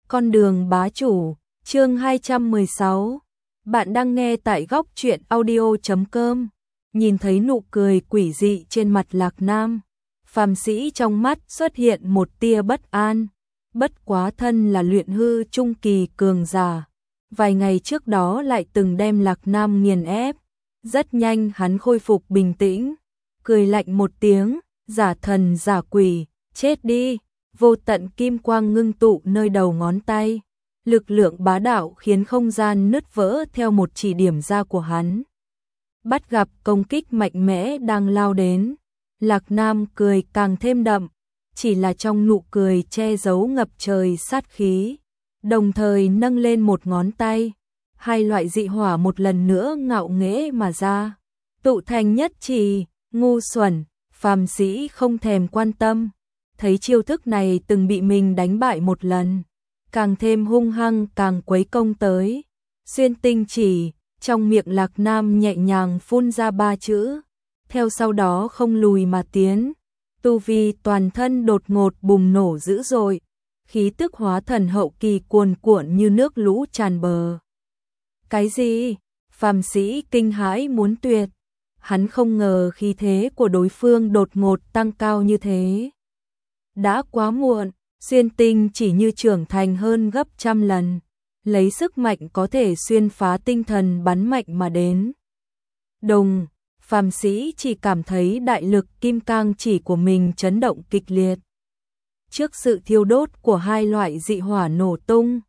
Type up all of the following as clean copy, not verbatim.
Con đường bá chủ, chương 216. Bạn đang nghe tại góc truyện audio.com. Nhìn thấy nụ cười quỷ dị trên mặt Lạc Nam, phàm sĩ trong mắt xuất hiện một tia bất an. Bất quá thân là luyện hư trung kỳ cường giả, vài ngày trước đó lại từng đem Lạc Nam nghiền ép. Rất nhanh hắn khôi phục bình tĩnh, cười lạnh một tiếng, giả thần giả quỷ, chết đi. Vô tận kim quang ngưng tụ nơi đầu ngón tay, lực lượng bá đạo khiến không gian nứt vỡ theo một chỉ điểm ra của hắn. Bắt gặp công kích mạnh mẽ đang lao đến, Lạc Nam cười càng thêm đậm, chỉ là trong nụ cười che giấu ngập trời sát khí, đồng thời nâng lên một ngón tay, hai loại dị hỏa một lần nữa ngạo nghễ mà ra, tụ thành nhất chỉ. Ngu xuẩn, phàm sĩ không thèm quan tâm. Thấy chiêu thức này từng bị mình đánh bại một lần, càng thêm hung hăng càng quấy công tới. Xuyên tinh chỉ, trong miệng Lạc Nam nhẹ nhàng phun ra 3 chữ, theo sau đó không lùi mà tiến. Tu vi toàn thân đột ngột bùng nổ dữ dội, khí tức hóa thần hậu kỳ cuồn cuộn như nước lũ tràn bờ. Cái gì? Phàm sĩ kinh hãi muốn tuyệt. Hắn không ngờ khí thế của đối phương đột ngột tăng cao như thế. Đã quá muộn, xuyên tinh chỉ như trưởng thành hơn gấp trăm lần, lấy sức mạnh có thể xuyên phá tinh thần bắn mạnh mà đến. Đồng, phàm sĩ chỉ cảm thấy đại lực kim cang chỉ của mình chấn động kịch liệt. Trước sự thiêu đốt của hai loại dị hỏa nổ tung,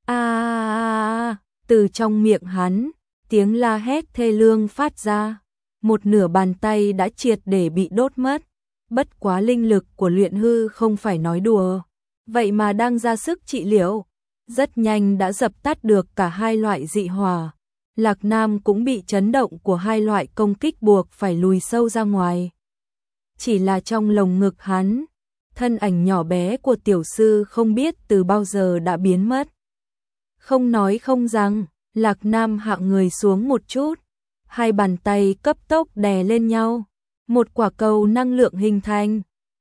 từ trong miệng hắn, tiếng la hét thê lương phát ra, một nửa bàn tay đã triệt để bị đốt mất. Bất quá linh lực của luyện hư không phải nói đùa, vậy mà đang ra sức trị liệu, rất nhanh đã dập tắt được cả hai loại dị hỏa. Lạc Nam cũng bị chấn động của hai loại công kích buộc phải lùi sâu ra ngoài. Chỉ là trong lồng ngực hắn, thân ảnh nhỏ bé của tiểu sư không biết từ bao giờ đã biến mất. Không nói không rằng, Lạc Nam hạ người xuống một chút, hai bàn tay cấp tốc đè lên nhau. Một quả cầu năng lượng hình thành,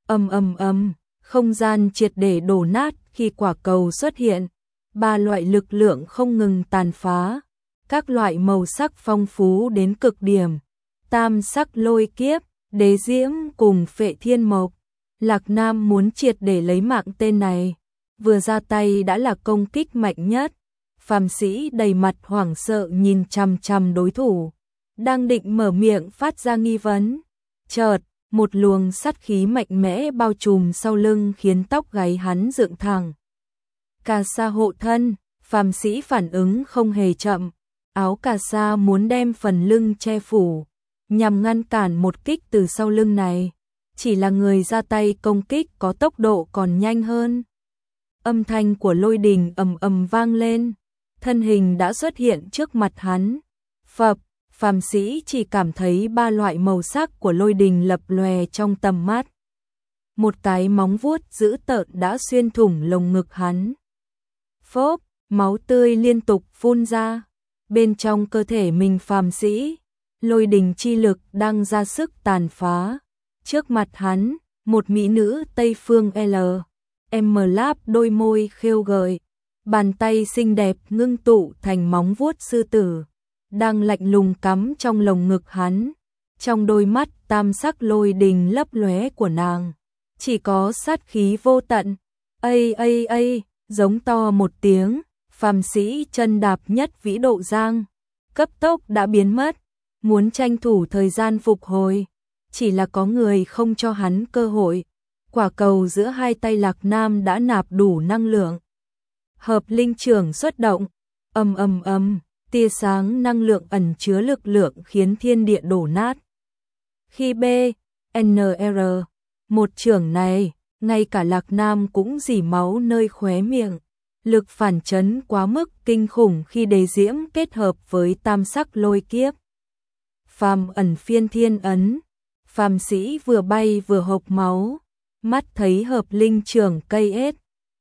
không gian triệt để đổ nát khi quả cầu xuất hiện. Ba loại lực lượng không ngừng tàn phá, các loại màu sắc phong phú đến cực điểm. Tam sắc lôi kiếp, đế diễm cùng phệ thiên mộc. Lạc Nam muốn triệt để lấy mạng tên này, vừa ra tay đã là công kích mạnh nhất. Phàm sĩ đầy mặt hoảng sợ nhìn chằm chằm đối thủ, đang định mở miệng phát ra nghi vấn. Chợt, một luồng sát khí mạnh mẽ bao trùm sau lưng khiến tóc gáy hắn dựng thẳng. Cà sa hộ thân, phàm sĩ phản ứng không hề chậm, áo cà sa muốn đem phần lưng che phủ, nhằm ngăn cản một kích từ sau lưng này. Chỉ là người ra tay công kích có tốc độ còn nhanh hơn. Âm thanh của lôi đình ầm ầm vang lên, thân hình đã xuất hiện trước mặt hắn. Phập, phàm sĩ chỉ cảm thấy ba loại màu sắc của lôi đình lập lòe trong tầm mắt. Một cái móng vuốt dữ tợn đã xuyên thủng lồng ngực hắn. Phốp, máu tươi liên tục phun ra. Bên trong cơ thể mình phàm sĩ, lôi đình chi lực đang ra sức tàn phá. Trước mặt hắn, một mỹ nữ Tây Phương L.M. láp đôi môi khêu gợi, bàn tay xinh đẹp ngưng tụ thành móng vuốt sư tử, đang lạnh lùng cắm trong lồng ngực hắn. Trong đôi mắt tam sắc lôi đình lấp lóe của nàng, chỉ có sát khí vô tận. Giống to một tiếng, phàm sĩ chân đạp nhất vĩ độ giang, cấp tốc đã biến mất, muốn tranh thủ thời gian phục hồi. Chỉ là có người không cho hắn cơ hội. Quả cầu giữa hai tay Lạc Nam đã nạp đủ năng lượng. Hợp linh trưởng xuất động, tia sáng năng lượng ẩn chứa lực lượng khiến thiên địa đổ nát. Khi BNR, một trưởng này, ngay cả Lạc Nam cũng rỉ máu nơi khóe miệng. Lực phản chấn quá mức kinh khủng khi đế diễm kết hợp với tam sắc lôi kiếp. Phàm ẩn phiên thiên ấn, phàm sĩ vừa bay vừa hộc máu, mắt thấy hợp linh trưởng cây ết,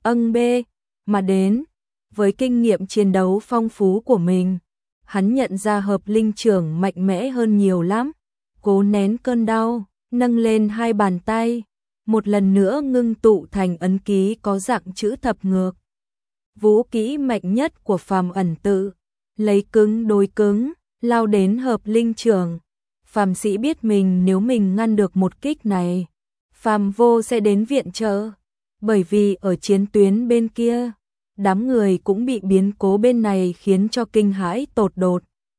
mà đến. Với kinh nghiệm chiến đấu phong phú của mình, hắn nhận ra hợp linh trưởng mạnh mẽ hơn nhiều lắm. Cố nén cơn đau, nâng lên hai bàn tay, một lần nữa ngưng tụ thành ấn ký có dạng chữ thập ngược. vũ kỹ mạnh nhất của phàm ẩn tự, lấy cứng đối cứng, lao đến hợp linh trưởng. Phàm sĩ biết mình nếu mình ngăn được một kích này, phàm vô sẽ đến viện trợ, bởi vì ở chiến tuyến bên kia, đám người cũng bị biến cố bên này khiến cho kinh hãi tột đột.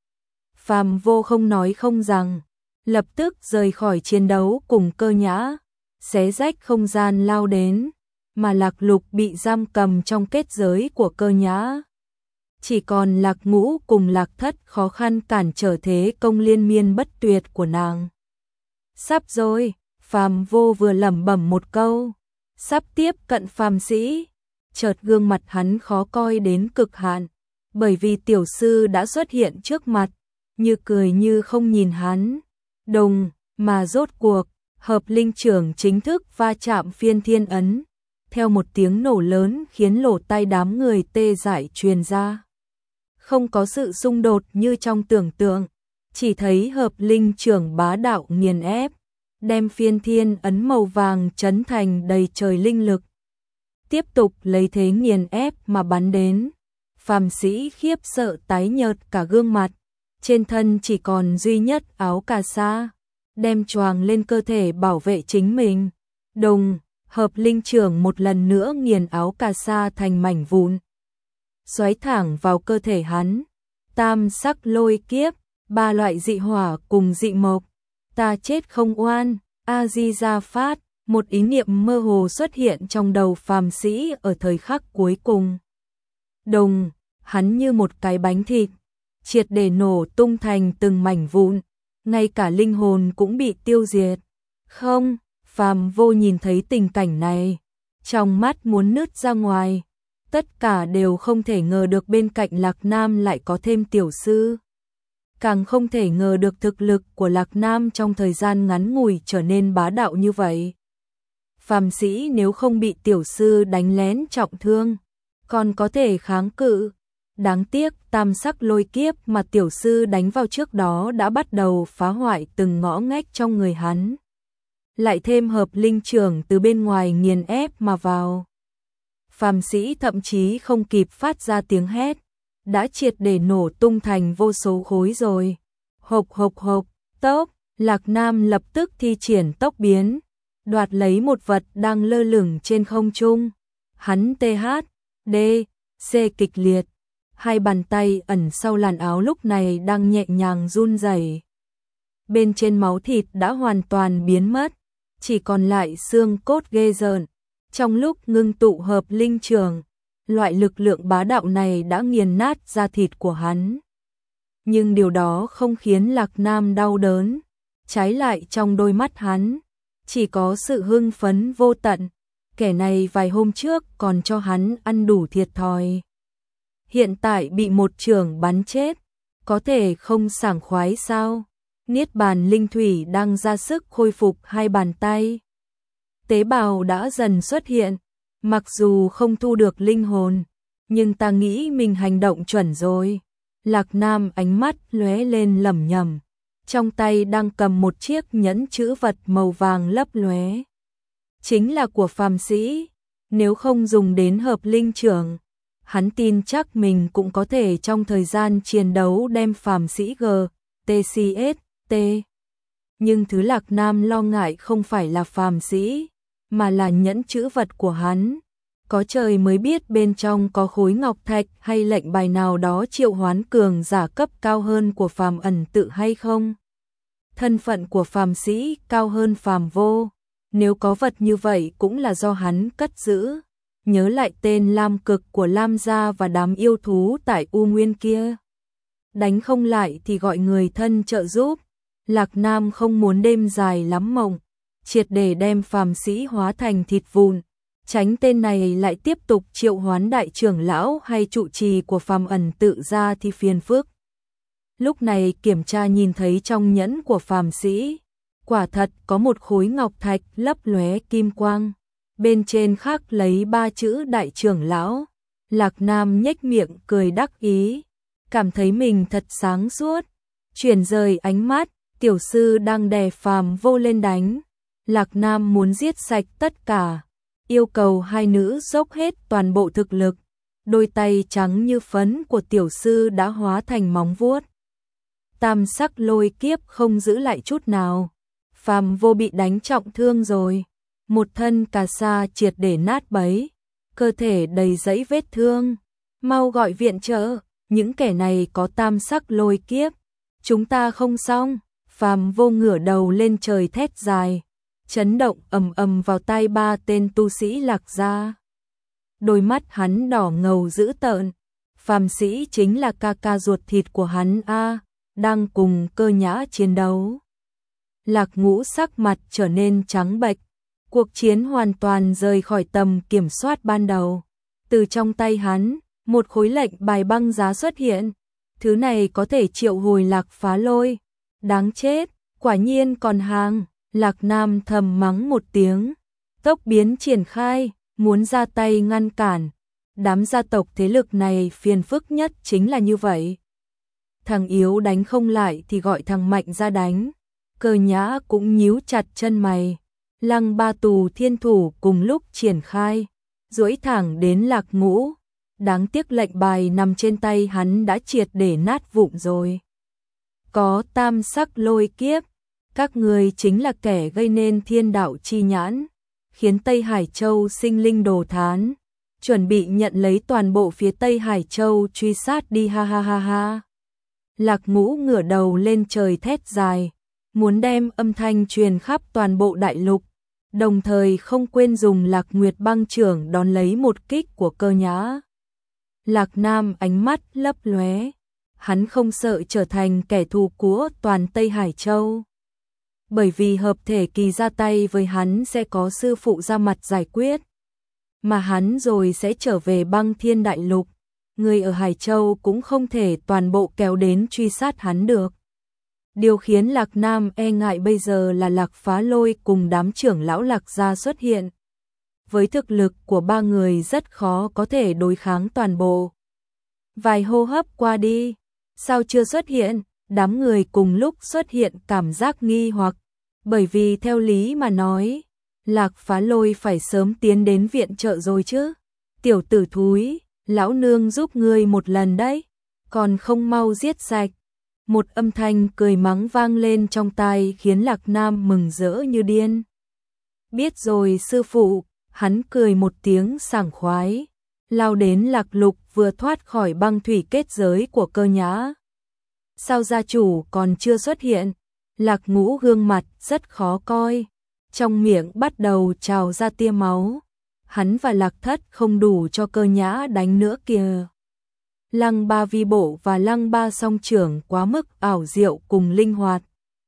Phàm vô không nói không rằng, lập tức rời khỏi chiến đấu cùng Cơ Nhã, xé rách không gian lao đến, mà Lạc Lục bị giam cầm trong kết giới của Cơ Nhã. Chỉ còn Lạc Ngũ cùng Lạc Thất khó khăn cản trở thế công liên miên bất tuyệt của nàng. Sắp rồi, phàm vô vừa lẩm bẩm một câu, sắp tiếp cận phàm sĩ, chợt gương mặt hắn khó coi đến cực hạn, bởi vì tiểu sư đã xuất hiện trước mặt, như cười như không nhìn hắn. Đồng, mà rốt cuộc, hợp linh trưởng chính thức va chạm phiên thiên ấn, theo một tiếng nổ lớn khiến lỗ tai đám người tê dại truyền ra. Không có sự xung đột như trong tưởng tượng, chỉ thấy hợp linh trưởng bá đạo nghiền ép, đem phiên thiên ấn màu vàng chấn thành đầy trời linh lực. Tiếp tục lấy thế nghiền ép mà bắn đến, phàm sĩ khiếp sợ tái nhợt cả gương mặt, trên thân chỉ còn duy nhất áo cà sa, đem choàng lên cơ thể bảo vệ chính mình. Đồng, hợp linh trưởng một lần nữa nghiền áo cà sa thành mảnh vụn, xoáy thẳng vào cơ thể hắn. Tam sắc lôi kiếp, ba loại dị hỏa cùng dị mộc, ta chết không oan. A Di Đà Phát, một ý niệm mơ hồ xuất hiện trong đầu phàm sĩ ở thời khắc cuối cùng. Đồng, hắn như một cái bánh thịt, triệt để nổ tung thành từng mảnh vụn, ngay cả linh hồn cũng bị tiêu diệt. Không, phàm vô nhìn thấy tình cảnh này, trong mắt muốn nứt ra ngoài. Tất cả đều không thể ngờ được bên cạnh Lạc Nam lại có thêm tiểu sư. Càng không thể ngờ được thực lực của Lạc Nam trong thời gian ngắn ngủi trở nên bá đạo như vậy. Phàm sĩ nếu không bị tiểu sư đánh lén trọng thương, còn có thể kháng cự. Đáng tiếc tam sắc lôi kiếp mà tiểu sư đánh vào trước đó đã bắt đầu phá hoại từng ngõ ngách trong người hắn. Lại thêm hợp linh trưởng từ bên ngoài nghiền ép mà vào. Phàm sĩ thậm chí không kịp phát ra tiếng hét, đã triệt để nổ tung thành vô số khối rồi. Hộc hộc hộc, tốc, Lạc Nam lập tức thi triển tốc biến, đoạt lấy một vật đang lơ lửng trên không trung. Hắn TH, D, C kịch liệt, hai bàn tay ẩn sau làn áo lúc này đang nhẹ nhàng run rẩy. Bên trên máu thịt đã hoàn toàn biến mất, chỉ còn lại xương cốt ghê rợn. Trong lúc ngưng tụ hợp linh trường, loại lực lượng bá đạo này đã nghiền nát da thịt của hắn. Nhưng điều đó không khiến Lạc Nam đau đớn, trái lại trong đôi mắt hắn, chỉ có sự hưng phấn vô tận. Kẻ này vài hôm trước còn cho hắn ăn đủ thiệt thòi. Hiện tại bị một chưởng bắn chết, có thể không sảng khoái sao? Niết bàn linh thủy đang ra sức khôi phục hai bàn tay. Tế bào đã dần xuất hiện, mặc dù không thu được linh hồn, nhưng ta nghĩ mình hành động chuẩn rồi. Lạc Nam ánh mắt lóe lên lẩm nhẩm, trong tay đang cầm một chiếc nhẫn chữ vật màu vàng lấp lóe. Chính là của phàm sĩ, nếu không dùng đến hợp linh trưởng, hắn tin chắc mình cũng có thể trong thời gian chiến đấu đem phàm sĩ GTCST. Nhưng thứ Lạc Nam lo ngại không phải là phàm sĩ, mà là nhẫn chữ vật của hắn. Có trời mới biết bên trong có khối ngọc thạch hay lệnh bài nào đó triệu hoán cường giả cấp cao hơn của phàm ẩn tự hay không. Thân phận của phàm sĩ cao hơn phàm vô, nếu có vật như vậy cũng là do hắn cất giữ. Nhớ lại tên Lam Cực của Lam gia và đám yêu thú tại U Nguyên kia. Đánh không lại thì gọi người thân trợ giúp. Lạc Nam không muốn đêm dài lắm mộng, triệt để đem phàm sĩ hóa thành thịt vụn, tránh tên này lại tiếp tục triệu hoán đại trưởng lão hay trụ trì của phàm ẩn tự ra thì phiền phức. Lúc này kiểm tra nhìn thấy trong nhẫn của phàm sĩ, quả thật có một khối ngọc thạch lấp lóe kim quang, bên trên khắc lấy 3 chữ đại trưởng lão. Lạc Nam nhếch miệng cười đắc ý, cảm thấy mình thật sáng suốt, chuyển rời ánh mắt, tiểu sư đang đè phàm vô lên đánh. Lạc Nam muốn giết sạch tất cả, yêu cầu hai nữ dốc hết toàn bộ thực lực, đôi tay trắng như phấn của tiểu sư đã hóa thành móng vuốt. Tam sắc lôi kiếp không giữ lại chút nào. Phàm Vô bị đánh trọng thương rồi, một thân cà sa triệt để nát bấy, cơ thể đầy dẫy vết thương. Mau gọi viện trợ, những kẻ này có tam sắc lôi kiếp, chúng ta không xong. Phàm Vô ngửa đầu lên trời thét dài, chấn động ầm ầm vào tai ba tên tu sĩ Lạc gia. Đôi mắt hắn đỏ ngầu dữ tợn, Phàm Sĩ chính là ca ca ruột thịt của hắn a, đang cùng Cơ Nhã chiến đấu. Lạc Ngũ sắc mặt trở nên trắng bệch, cuộc chiến hoàn toàn rời khỏi tầm kiểm soát ban đầu. Từ trong tay hắn, một khối lệnh bài băng giá xuất hiện, thứ này có thể triệu hồi Lạc Phá Lôi. Đáng chết, quả nhiên còn hàng. Lạc Nam thầm mắng một tiếng, tốc biến triển khai, muốn ra tay ngăn cản. Đám gia tộc thế lực này phiền phức nhất chính là như vậy. Thằng yếu đánh không lại thì gọi thằng mạnh ra đánh. Cơ Nhã cũng nhíu chặt chân mày. Lăng Ba Tù Thiên Thủ cùng lúc triển khai, duỗi thẳng đến Lạc Ngũ. Đáng tiếc lệnh bài nằm trên tay hắn đã triệt để nát vụn rồi. Có tam sắc lôi kiếp, các người chính là kẻ gây nên thiên đạo chi nhãn, khiến Tây Hải Châu sinh linh đồ thán, chuẩn bị nhận lấy toàn bộ phía Tây Hải Châu truy sát đi ha ha ha ha. Lạc Ngũ ngửa đầu lên trời thét dài, muốn đem âm thanh truyền khắp toàn bộ đại lục, đồng thời không quên dùng Lạc Nguyệt băng trưởng đón lấy một kích của Cơ Nhã. Lạc Nam ánh mắt lấp lóe, hắn không sợ trở thành kẻ thù của toàn Tây Hải Châu. Bởi vì hợp thể kỳ ra tay với hắn sẽ có sư phụ ra mặt giải quyết, mà hắn rồi sẽ trở về Băng Thiên Đại Lục. Người ở Hải Châu cũng không thể toàn bộ kéo đến truy sát hắn được. Điều khiến Lạc Nam e ngại bây giờ là Lạc Phá Lôi cùng đám trưởng lão Lạc gia xuất hiện. Với thực lực của ba người rất khó có thể đối kháng toàn bộ. Vài hô hấp qua đi, sao chưa xuất hiện? Đám người cùng lúc xuất hiện cảm giác nghi hoặc, bởi vì theo lý mà nói, Lạc Phá Lôi phải sớm tiến đến viện trợ rồi chứ. Tiểu tử thúi, lão nương giúp ngươi một lần đấy, còn không mau giết sạch. Một âm thanh cười mắng vang lên trong tai khiến Lạc Nam mừng rỡ như điên. Biết rồi sư phụ, hắn cười một tiếng sảng khoái, lao đến Lạc Lục vừa thoát khỏi băng thủy kết giới của Cơ Nhã. Sao gia chủ còn chưa xuất hiện? Lạc Ngũ gương mặt rất khó coi, trong miệng bắt đầu trào ra tia máu. Hắn và Lạc Thất không đủ cho Cơ Nhã đánh nữa kìa. Lăng Ba vi bộ và Lăng Ba song trưởng quá mức ảo diệu cùng linh hoạt.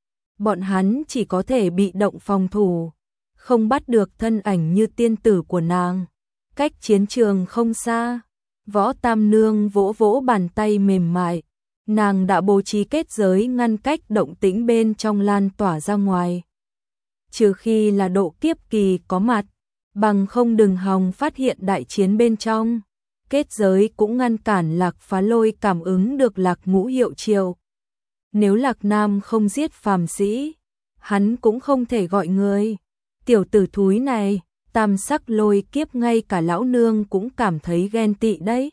Bọn hắn chỉ có thể bị động phòng thủ, không bắt được thân ảnh như tiên tử của nàng. Cách chiến trường không xa, Võ Tam Nương vỗ vỗ bàn tay mềm mại. Nàng đã bố trí kết giới ngăn cách động tĩnh bên trong lan tỏa ra ngoài. Trừ khi là độ kiếp kỳ có mặt, bằng không đừng hòng phát hiện đại chiến bên trong. Kết giới cũng ngăn cản Lạc Phá Lôi cảm ứng được Lạc Ngũ hiệu triệu. Nếu Lạc Nam không giết phàm sĩ, hắn cũng không thể gọi người. Tiểu tử thúi này, tam sắc lôi kiếp ngay cả lão nương cũng cảm thấy ghen tị đấy.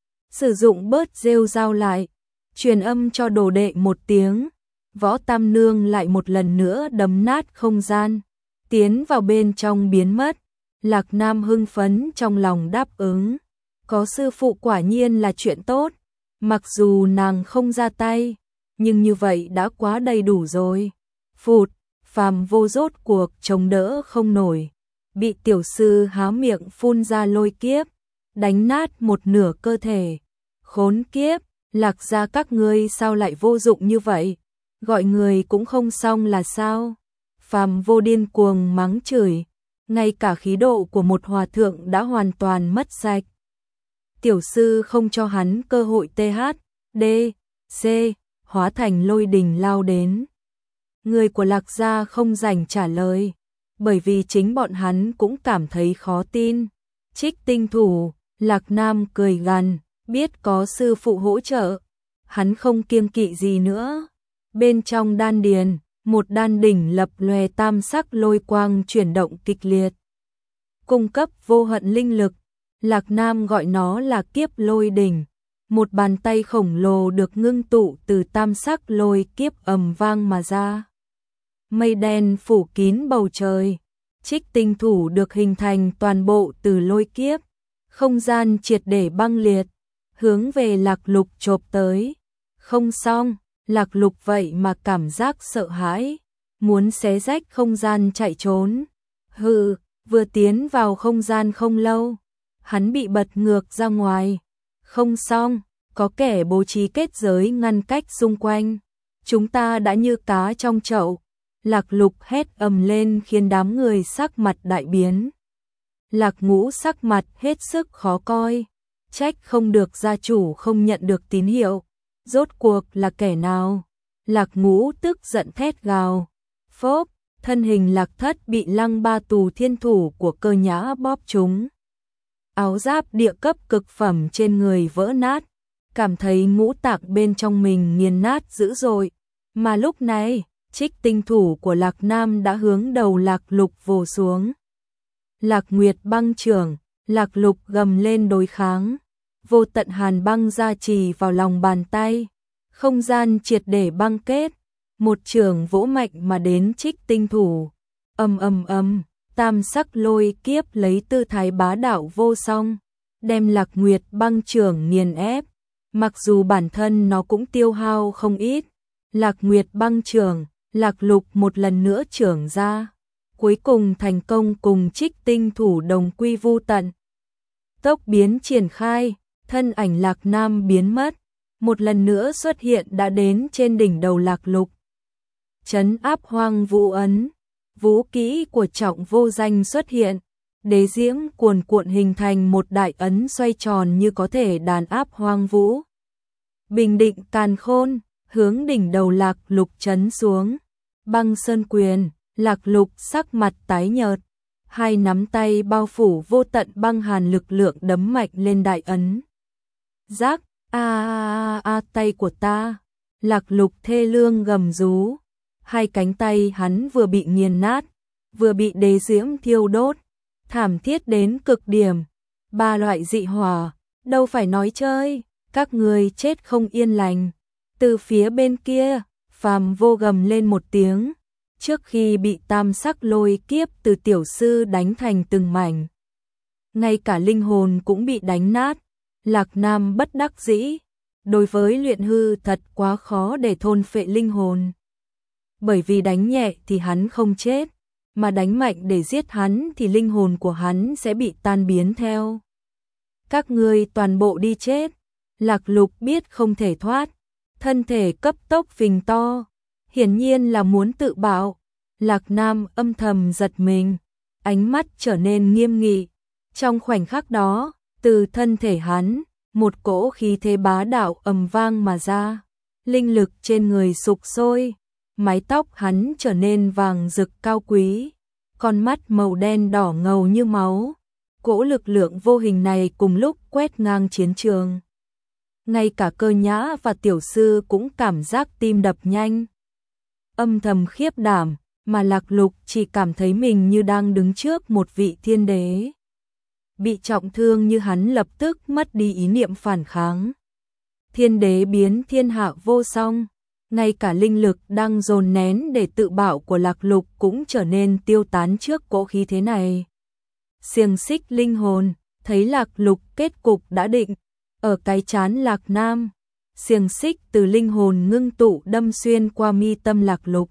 Sử dụng bớt rêu rao lại, truyền âm cho đồ đệ một tiếng. Võ Tam Nương lại một lần nữa đấm nát không gian, tiến vào bên trong biến mất. Lạc Nam hưng phấn trong lòng đáp ứng. Có sư phụ quả nhiên là chuyện tốt, mặc dù nàng không ra tay, nhưng như vậy đã quá đầy đủ rồi. Phụt, Phàm Vô rốt cuộc chống đỡ không nổi, bị tiểu sư há miệng phun ra lôi kiếp, đánh nát một nửa cơ thể. Khốn kiếp, Lạc gia các ngươi sao lại vô dụng như vậy, gọi người cũng không xong là sao? Phàm Vô điên cuồng mắng chửi, ngay cả khí độ của một hòa thượng đã hoàn toàn mất sạch. Tiểu sư không cho hắn cơ hội THD, C, hóa thành lôi đình lao đến. Người của Lạc gia không rảnh trả lời, bởi vì chính bọn hắn cũng cảm thấy khó tin. Trích tinh thủ, Lạc Nam cười gằn, biết có sư phụ hỗ trợ, hắn không kiêng kỵ gì nữa. Bên trong đan điền, một đan đỉnh lập lòe tam sắc lôi quang chuyển động kịch liệt, cung cấp vô hạn linh lực. Lạc Nam gọi nó là kiếp lôi đỉnh. Một bàn tay khổng lồ được ngưng tụ từ tam sắc lôi kiếp ầm vang mà ra. Mây đen phủ kín bầu trời. Trích tinh thủ được hình thành toàn bộ từ lôi kiếp. Không gian triệt để băng liệt, hướng về Lạc Lục chộp tới. Không xong, Lạc Lục vậy mà cảm giác sợ hãi, muốn xé rách không gian chạy trốn. Hừ, vừa tiến vào không gian không lâu, hắn bị bật ngược ra ngoài. Không xong, có kẻ bố trí kết giới ngăn cách xung quanh. Chúng ta đã như cá trong chậu. Lạc Lục hét ầm lên khiến đám người sắc mặt đại biến. Lạc Ngũ sắc mặt hết sức khó coi, trách không được gia chủ không nhận được tín hiệu. Rốt cuộc là kẻ nào? Lạc Ngũ tức giận thét gào. Phốp, thân hình Lạc Thất bị Lăng Ba Tù thiên thủ của Cơ Nhã bóp trúng. Áo giáp địa cấp cực phẩm trên người vỡ nát, cảm thấy ngũ tạng bên trong mình nghiền nát dữ dội. Mà lúc này, trích tinh thủ của Lạc Nam đã hướng đầu Lạc Lục vồ xuống. Lạc Nguyệt băng trưởng, Lạc Lục gầm lên đối kháng. Vô tận hàn băng gia trì vào lòng bàn tay. Không gian triệt để băng kết. Một trường vỗ mạnh mà đến trích tinh thủ. Ầm ầm ầm, tam sắc lôi kiếp lấy tư thái bá đạo vô song, đem Lạc Nguyệt băng trưởng nghiền ép. Mặc dù bản thân nó cũng tiêu hao không ít. Lạc Nguyệt băng trưởng, Lạc Lục một lần nữa trưởng ra. Cuối cùng thành công cùng trích tinh thủ đồng quy vu tận. Tốc biến triển khai, thân ảnh Lạc Nam biến mất, một lần nữa xuất hiện đã đến trên đỉnh đầu Lạc Lục. Trấn áp hoang vũ ấn, vũ kỹ của Trọng Vô Danh xuất hiện, đế diễm cuồn cuộn hình thành một đại ấn xoay tròn như có thể đàn áp hoang vũ. Bình định càn khôn, hướng đỉnh đầu Lạc Lục trấn xuống. Băng sơn quyền, Lạc Lục sắc mặt tái nhợt, hai nắm tay bao phủ vô tận băng hàn lực lượng đấm mạnh lên đại ấn. Rác, tay của ta. Lạc Lục thê lương gầm rú, hai cánh tay hắn vừa bị nghiền nát, vừa bị đế diễm thiêu đốt, thảm thiết đến cực điểm. Ba loại dị hỏa, đâu phải nói chơi, các người chết không yên lành. Từ phía bên kia, Phàm Vô gầm lên một tiếng, trước khi bị tam sắc lôi kiếp từ tiểu sư đánh thành từng mảnh. Ngay cả linh hồn cũng bị đánh nát. Lạc Nam bất đắc dĩ, đối với luyện hư thật quá khó để thôn phệ linh hồn. Bởi vì đánh nhẹ thì hắn không chết, mà đánh mạnh để giết hắn thì linh hồn của hắn sẽ bị tan biến theo. Các ngươi toàn bộ đi chết. Lạc Lục biết không thể thoát, thân thể cấp tốc phình to, hiển nhiên là muốn tự bạo. Lạc Nam âm thầm giật mình, ánh mắt trở nên nghiêm nghị. Trong khoảnh khắc đó, từ thân thể hắn, một cỗ khí thế bá đạo ầm vang mà ra. Linh lực trên người sục sôi, mái tóc hắn trở nên vàng rực cao quý, con mắt màu đen đỏ ngầu như máu. Cỗ lực lượng vô hình này cùng lúc quét ngang chiến trường. Ngay cả Cơ Nhã và tiểu sư cũng cảm giác tim đập nhanh. Âm thầm khiếp đảm, mà Lạc Lục chỉ cảm thấy mình như đang đứng trước một vị thiên đế. Bị trọng thương như hắn lập tức mất đi ý niệm phản kháng. Thiên đế biến thiên hạ vô song, ngay cả linh lực đang dồn nén để tự bảo của Lạc Lục cũng trở nên tiêu tán trước cỗ khí thế này. Xiềng xích linh hồn, thấy Lạc Lục kết cục đã định, ở cái trán Lạc Nam, xiềng xích từ linh hồn ngưng tụ đâm xuyên qua mi tâm Lạc Lục.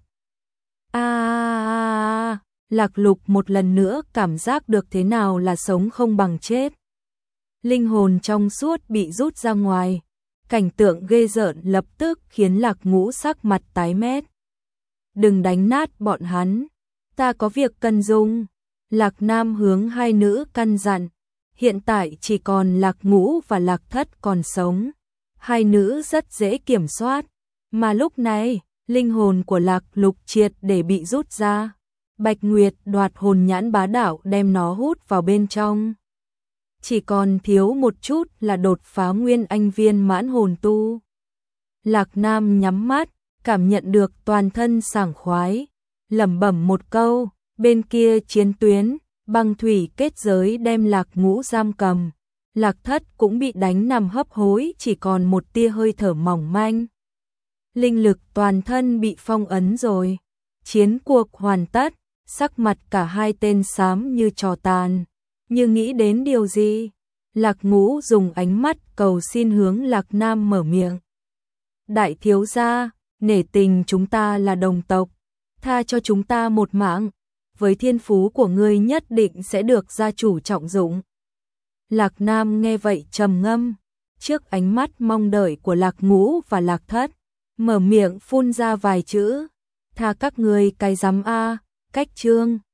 Lạc Lục một lần nữa cảm giác được thế nào là sống không bằng chết. Linh hồn trong suốt bị rút ra ngoài, cảnh tượng ghê rợn lập tức khiến Lạc Ngũ sắc mặt tái mét. Đừng đánh nát bọn hắn, ta có việc cần dùng. Lạc Nam hướng hai nữ căn dặn, hiện tại chỉ còn Lạc Ngũ và Lạc Thất còn sống. Hai nữ rất dễ kiểm soát, mà lúc này, linh hồn của Lạc Lục triệt để bị rút ra. Bạch Nguyệt đoạt hồn nhãn bá đạo đem nó hút vào bên trong. Chỉ còn thiếu một chút là đột phá nguyên anh viên mãn hồn tu. Lạc Nam nhắm mắt, cảm nhận được toàn thân sảng khoái, lẩm bẩm một câu, bên kia chiến tuyến, băng thủy kết giới đem Lạc Ngũ giam cầm, Lạc Thất cũng bị đánh nằm hấp hối, chỉ còn một tia hơi thở mỏng manh. Linh lực toàn thân bị phong ấn rồi. Chiến cuộc hoàn tất, sắc mặt cả hai tên xám như tro tàn. Như nghĩ đến điều gì, Lạc Ngũ dùng ánh mắt cầu xin hướng Lạc Nam mở miệng. Đại thiếu gia, nể tình chúng ta là đồng tộc, tha cho chúng ta một mạng, với thiên phú của ngươi nhất định sẽ được gia chủ trọng dụng. Lạc Nam nghe vậy trầm ngâm, trước ánh mắt mong đợi của Lạc Ngũ và Lạc Thất, mở miệng phun ra vài chữ, tha các ngươi cái rắm a, cách chương.